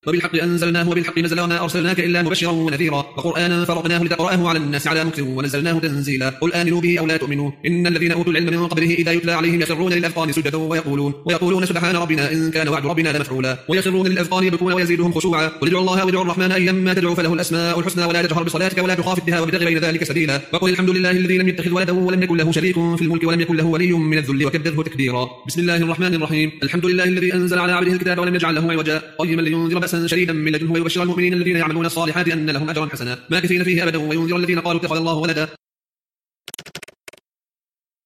وبالحق أنزلناه وبالحق نزل وما أرسلناك إلا مبشرا ونذيرا وقرآنا فرقناه لتقرأه على الناس على مكث ونزلناه تنزيلا قل آمنوا به أو لا تؤمنوا إن الذين أوتوا العلم من قبله إذا يتلى عليهم يخرون للأذقان سجدا ويقولون سبحان ربنا إن كان وعد ربنا لمفعولا ويخرون للأذقان يبكون ويزيدهم خشوعا قل ادعوا الله وادعوا الرحمن أيما تدعوا فله الأسماء الحسنى ولا تجهر بصلاتك ولا تخافت بها وابتغ بين ذلك سبيلا وقل الحمد لله الذي لم يتخذ ولدا ولم يكن له شريك في الملك ولم يكن له ولي من الذل وكبره تكبيرا. بسم الله الرحمن الرحيم. الحمد لله الذي أنزل على عبده الكتاب ولم يجعل له عوجا قيما لينذر بأسا شديدا من لدنه ويبشر المؤمنين الذين يعملون الصالحات أن لهم أجرا حسنا ماكثين فيه أبدا وينذر الذين قالوا اتخذ الله ولدا